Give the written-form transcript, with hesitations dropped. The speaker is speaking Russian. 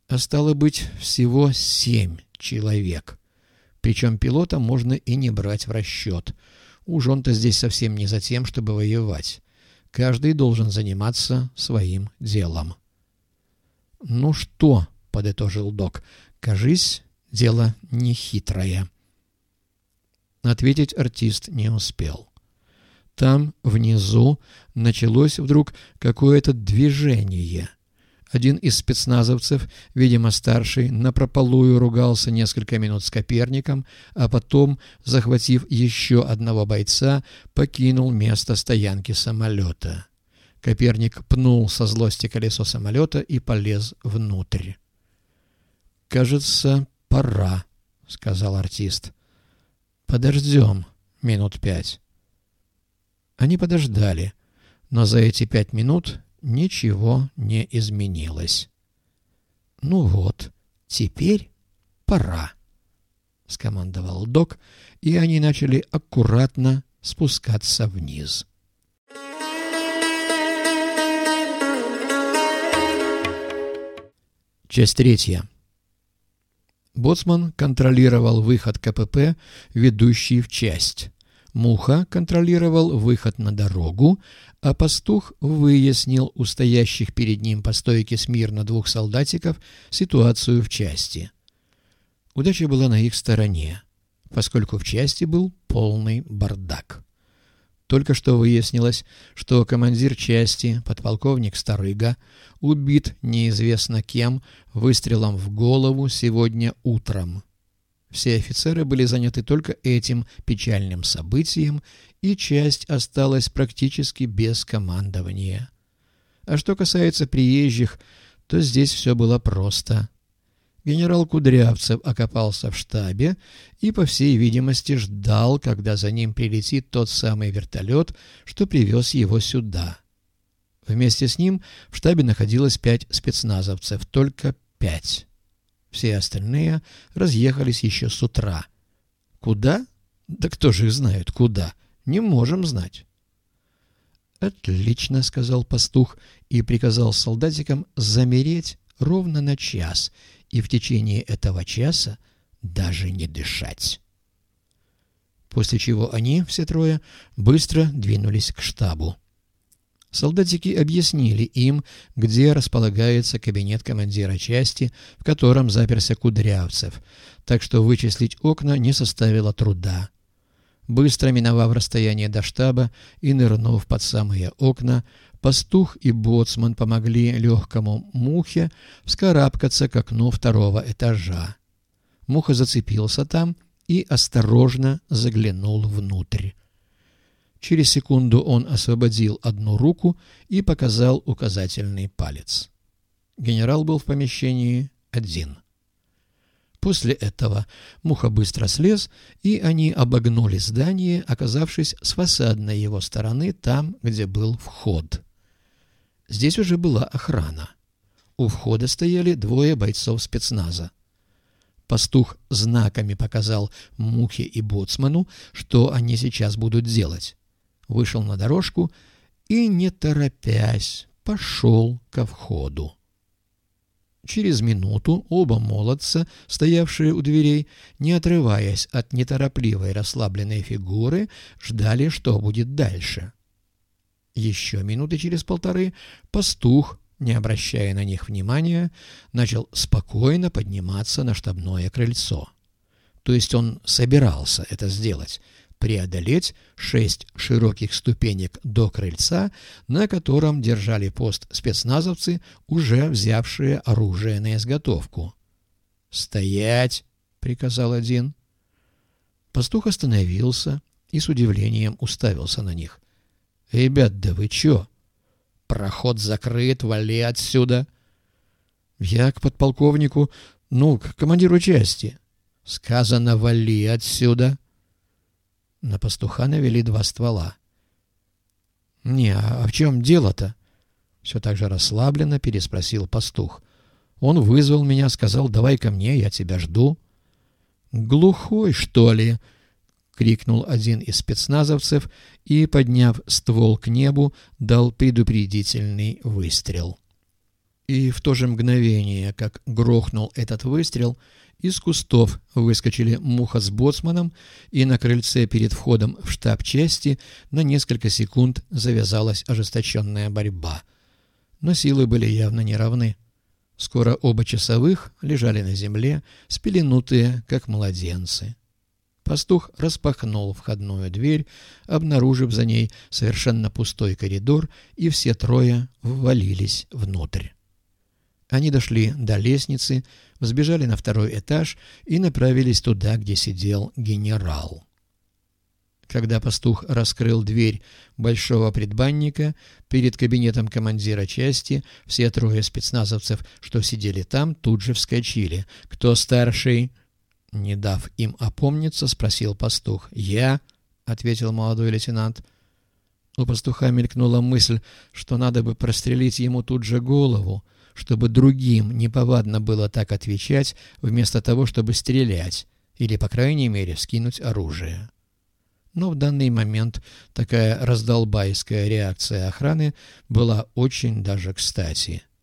А стало быть, всего 7 человек. Причем пилота можно и не брать в расчет. Уж он-то здесь совсем не за тем, чтобы воевать. Каждый должен заниматься своим делом. «Ну что?» — подытожил док. «Кажись, дело нехитрое». Ответить артист не успел. Там, внизу, началось вдруг какое-то движение. Один из спецназовцев, видимо старший, напропалую ругался несколько минут с Коперником, а потом, захватив еще одного бойца, покинул место стоянки самолета. Коперник пнул со злости колесо самолета и полез внутрь. «Кажется, пора», — сказал артист. «Подождем минут 5». Они подождали, но за эти 5 минут ничего не изменилось. «Ну вот, теперь пора», — скомандовал док, и они начали аккуратно спускаться вниз. Часть 3. Боцман контролировал выход КПП, ведущий в часть. Муха контролировал выход на дорогу, а пастух выяснил у стоящих перед ним по стойке смирно 2 солдатиков ситуацию в части. Удача была на их стороне, поскольку в части был полный бардак. Только что выяснилось, что командир части, подполковник Старыга, убит неизвестно кем выстрелом в голову сегодня утром. Все офицеры были заняты только этим печальным событием, и часть осталась практически без командования. А что касается приезжих, то здесь все было просто. Генерал Кудрявцев окопался в штабе и, по всей видимости, ждал, когда за ним прилетит тот самый вертолет, что привез его сюда. Вместе с ним в штабе находилось 5 спецназовцев, только 5. Все остальные разъехались еще с утра. Куда? Да кто же их знает, куда? Не можем знать. «Отлично», — сказал пастух и приказал солдатикам замереть ровно на час и в течение этого часа даже не дышать. После чего они, все трое, быстро двинулись к штабу. Солдатики объяснили им, где располагается кабинет командира части, в котором заперся Кудрявцев, так что вычислить окна не составило труда. Быстро миновав расстояние до штаба и нырнув под самые окна, пастух и боцман помогли легкому Мухе вскарабкаться к окну 2-го этажа. Муха зацепился там и осторожно заглянул внутрь. Через секунду он освободил одну руку и показал указательный палец. Генерал был в помещении один. После этого Муха быстро слез, и они обогнули здание, оказавшись с фасадной его стороны там, где был вход. Здесь уже была охрана. У входа стояли 2 бойцов спецназа. Пастух знаками показал Мухе и боцману, что они сейчас будут делать. Вышел на дорожку и, не торопясь, пошел ко входу. Через минуту оба молодца, стоявшие у дверей, не отрываясь от неторопливой расслабленной фигуры, ждали, что будет дальше. Еще минуты через 1,5 пастух, не обращая на них внимания, начал спокойно подниматься на штабное крыльцо. То есть он собирался это сделать, преодолеть 6 широких ступенек до крыльца, на котором держали пост спецназовцы, уже взявшие оружие на изготовку. «Стоять!» — приказал один. Пастух остановился и с удивлением уставился на них. «Ребят, да вы чё? Проход закрыт, вали отсюда!» «Я к подполковнику, к командиру части». «Сказано, вали отсюда!» На пастуха навели 2 ствола. А в чем дело-то?» Все так же расслабленно переспросил пастух. «Он вызвал меня, сказал, давай ко мне, я тебя жду». «Глухой, что ли?» — крикнул один из спецназовцев и, подняв ствол к небу, дал предупредительный выстрел. И в то же мгновение, как грохнул этот выстрел, из кустов выскочили Муха с боцманом, и на крыльце перед входом в штаб части на несколько секунд завязалась ожесточенная борьба. Но силы были явно неравны. Скоро оба часовых лежали на земле, спеленутые, как младенцы. Пастух распахнул входную дверь, обнаружив за ней совершенно пустой коридор, и все трое ввалились внутрь. Они дошли до лестницы, взбежали на второй этаж и направились туда, где сидел генерал. Когда пастух раскрыл дверь большого предбанника, перед кабинетом командира части все трое спецназовцев, что сидели там, тут же вскочили. «Кто старший?» Не дав им опомниться, спросил пастух. «Я», — ответил молодой лейтенант. У пастуха мелькнула мысль, что надо бы прострелить ему тут же голову, чтобы другим неповадно было так отвечать, вместо того, чтобы стрелять, или, по крайней мере, скинуть оружие. Но в данный момент такая раздолбайская реакция охраны была очень даже кстати.